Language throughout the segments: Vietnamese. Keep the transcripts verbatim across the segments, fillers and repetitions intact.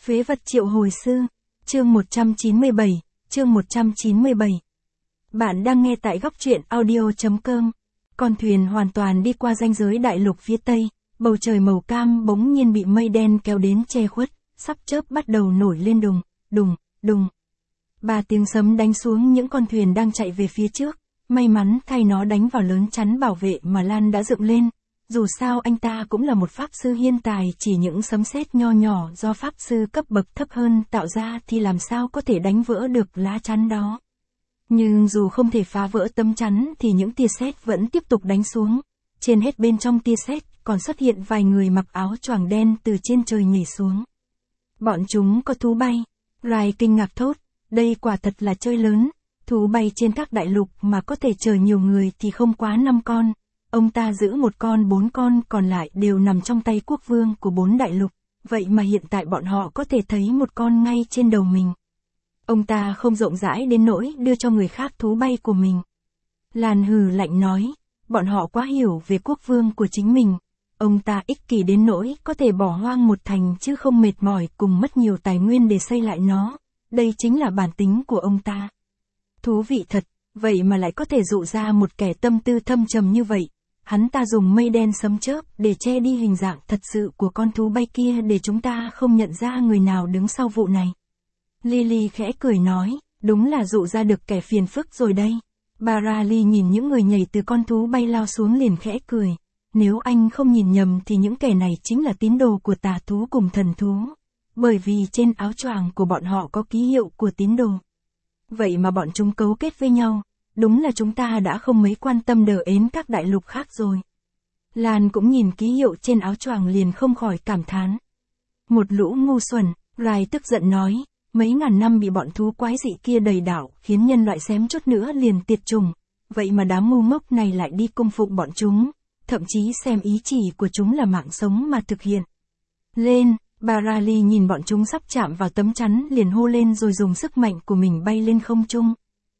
Phế vật triệu hồi sư, chương một trăm chín mươi bảy, chương một trăm chín mươi bảy. Bạn đang nghe tại góc truyện audio chấm com. Con thuyền hoàn toàn đi qua ranh giới đại lục phía tây, bầu trời màu cam bỗng nhiên bị mây đen kéo đến che khuất, sắp chớp bắt đầu nổi lên đùng, đùng, đùng. Ba tiếng sấm đánh xuống những con thuyền đang chạy về phía trước, may mắn thay nó đánh vào lớn chắn bảo vệ mà Lan đã dựng lên. Dù sao anh ta cũng là một pháp sư hiên tài, chỉ những sấm sét nho nhỏ do pháp sư cấp bậc thấp hơn tạo ra thì làm sao có thể đánh vỡ được lá chắn đó. Nhưng dù không thể phá vỡ tấm chắn thì những tia sét vẫn tiếp tục đánh xuống. Trên hết bên trong tia sét còn xuất hiện vài người mặc áo choàng đen từ trên trời nhảy xuống. Bọn chúng có thú bay. Rai kinh ngạc thốt, đây quả thật là chơi lớn. Thú bay trên các đại lục mà có thể chở nhiều người thì không quá năm con. Ông ta giữ một con, bốn con còn lại đều nằm trong tay quốc vương của bốn đại lục, vậy mà hiện tại bọn họ có thể thấy một con ngay trên đầu mình. Ông ta không rộng rãi đến nỗi đưa cho người khác thú bay của mình. Lan hừ lạnh nói, bọn họ quá hiểu về quốc vương của chính mình. Ông ta ích kỷ đến nỗi có thể bỏ hoang một thành chứ không mệt mỏi cùng mất nhiều tài nguyên để xây lại nó. Đây chính là bản tính của ông ta. Thú vị thật, vậy mà lại có thể dụ ra một kẻ tâm tư thâm trầm như vậy. Hắn ta dùng mây đen sấm chớp để che đi hình dạng thật sự của con thú bay kia để chúng ta không nhận ra người nào đứng sau vụ này. Lily khẽ cười nói, đúng là dụ ra được kẻ phiền phức rồi đây. Barali nhìn những người nhảy từ con thú bay lao xuống liền khẽ cười. Nếu anh không nhìn nhầm thì những kẻ này chính là tín đồ của tà thú cùng thần thú. Bởi vì trên áo choàng của bọn họ có ký hiệu của tín đồ. Vậy mà bọn chúng cấu kết với nhau. Đúng là chúng ta đã không mấy quan tâm đờ ến các đại lục khác rồi. Lan cũng nhìn ký hiệu trên áo choàng liền không khỏi cảm thán. Một lũ ngu xuẩn, Rai tức giận nói, mấy ngàn năm bị bọn thú quái dị kia đầy đảo, khiến nhân loại xém chút nữa liền tiệt chủng. Vậy mà đám ngu ngốc này lại đi cung phụng bọn chúng, thậm chí xem ý chỉ của chúng là mạng sống mà thực hiện. Lên, Barali nhìn bọn chúng sắp chạm vào tấm chắn liền hô lên rồi dùng sức mạnh của mình bay lên không trung.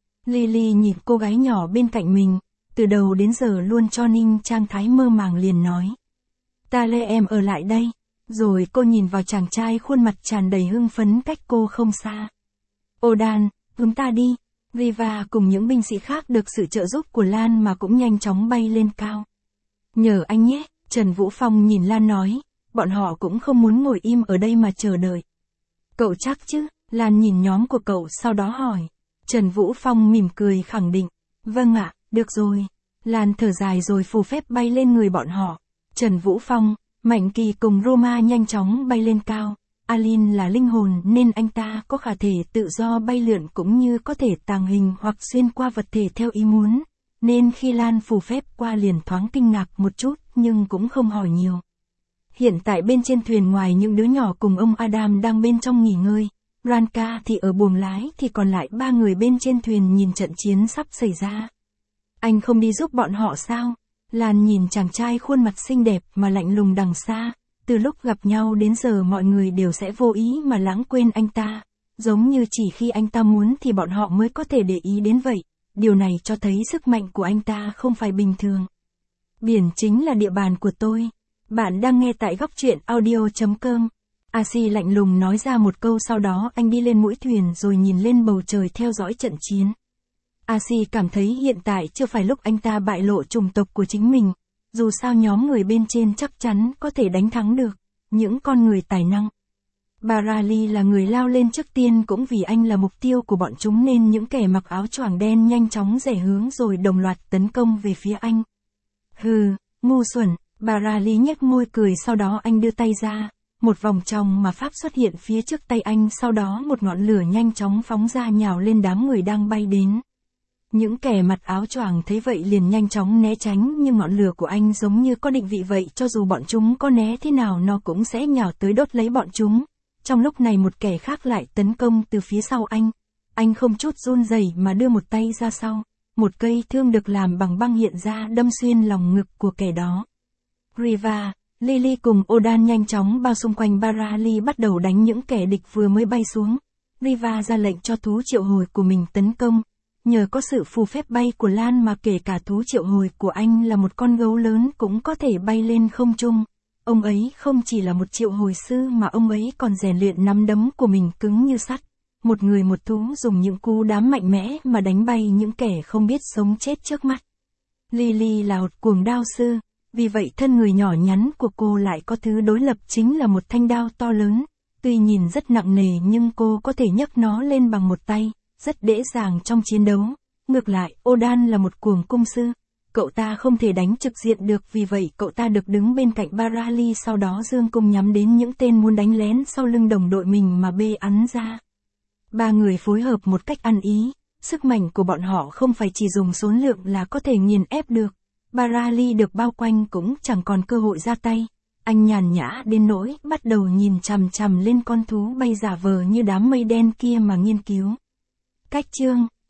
Lily nhìn cô gái nhỏ bên cạnh mình, từ đầu đến giờ luôn cho Ninh trạng thái mơ màng liền nói. Ta lê em ở lại đây, rồi cô nhìn vào chàng trai khuôn mặt tràn đầy hưng phấn cách cô không xa. Odan, hướng ta đi, Riva cùng những binh sĩ khác được sự trợ giúp của Lan mà cũng nhanh chóng bay lên cao. Nhờ anh nhé, Trần Vũ Phong nhìn Lan nói, bọn họ cũng không muốn ngồi im ở đây mà chờ đợi. Cậu chắc chứ, Lan nhìn nhóm của cậu sau đó hỏi. Trần Vũ Phong mỉm cười khẳng định, vâng ạ, được rồi. Lan thở dài rồi phù phép bay lên người bọn họ. Trần Vũ Phong, Mạnh Kỳ cùng Roma nhanh chóng bay lên cao. Alin là linh hồn nên anh ta có khả thể tự do bay lượn cũng như có thể tàng hình hoặc xuyên qua vật thể theo ý muốn. Nên khi Lan phù phép qua liền thoáng kinh ngạc một chút nhưng cũng không hỏi nhiều. Hiện tại bên trên thuyền ngoài những đứa nhỏ cùng ông Adam đang bên trong nghỉ ngơi. Ranka thì ở buồng lái thì còn lại ba người bên trên thuyền nhìn trận chiến sắp xảy ra. Anh không đi giúp bọn họ sao? Lan nhìn chàng trai khuôn mặt xinh đẹp mà lạnh lùng đằng xa. Từ lúc gặp nhau đến giờ mọi người đều sẽ vô ý mà lãng quên anh ta. Giống như chỉ khi anh ta muốn thì bọn họ mới có thể để ý đến vậy. Điều này cho thấy sức mạnh của anh ta không phải bình thường. Biển chính là địa bàn của tôi. Bạn đang nghe tại góc truyện audio chấm com. Asi lạnh lùng nói ra một câu sau đó anh đi lên mũi thuyền rồi nhìn lên bầu trời theo dõi trận chiến. Asi cảm thấy hiện tại chưa phải lúc anh ta bại lộ chủng tộc của chính mình. Dù sao nhóm người bên trên chắc chắn có thể đánh thắng được. Những con người tài năng. Barali là người lao lên trước tiên cũng vì anh là mục tiêu của bọn chúng nên những kẻ mặc áo choàng đen nhanh chóng rẽ hướng rồi đồng loạt tấn công về phía anh. Hừ, ngu xuẩn, Barali nhếch môi cười sau đó anh đưa tay ra. Một vòng tròn mà pháp xuất hiện phía trước tay anh sau đó một ngọn lửa nhanh chóng phóng ra nhào lên đám người đang bay đến. Những kẻ mặc áo choàng thấy vậy liền nhanh chóng né tránh nhưng ngọn lửa của anh giống như có định vị vậy cho dù bọn chúng có né thế nào nó cũng sẽ nhào tới đốt lấy bọn chúng. Trong lúc này một kẻ khác lại tấn công từ phía sau anh. Anh không chút run rẩy mà đưa một tay ra sau. Một cây thương được làm bằng băng hiện ra đâm xuyên lòng ngực của kẻ đó. Riva, Lily cùng Odan nhanh chóng bao xung quanh Barali bắt đầu đánh những kẻ địch vừa mới bay xuống. Riva ra lệnh cho thú triệu hồi của mình tấn công. Nhờ có sự phù phép bay của Lan mà kể cả thú triệu hồi của anh là một con gấu lớn cũng có thể bay lên không trung. Ông ấy không chỉ là một triệu hồi sư mà ông ấy còn rèn luyện nắm đấm của mình cứng như sắt. Một người một thú dùng những cú đám mạnh mẽ mà đánh bay những kẻ không biết sống chết trước mắt. Lily là một cuồng đao sư, vì vậy thân người nhỏ nhắn của cô lại có thứ đối lập chính là một thanh đao to lớn. Tuy nhìn rất nặng nề nhưng cô có thể nhấc nó lên bằng một tay, rất dễ dàng trong chiến đấu. Ngược lại, Odan là một cuồng cung sư. Cậu ta không thể đánh trực diện được, vì vậy cậu ta được đứng bên cạnh Barali, sau đó giương cung nhắm đến những tên muốn đánh lén sau lưng đồng đội mình mà bê ắn ra. Ba người phối hợp một cách ăn ý, sức mạnh của bọn họ không phải chỉ dùng số lượng là có thể nghiền ép được. Barali được bao quanh cũng chẳng còn cơ hội ra tay. Anh nhàn nhã đến nỗi bắt đầu nhìn chằm chằm lên con thú bay giả vờ như đám mây đen kia mà nghiên cứu. Cách chương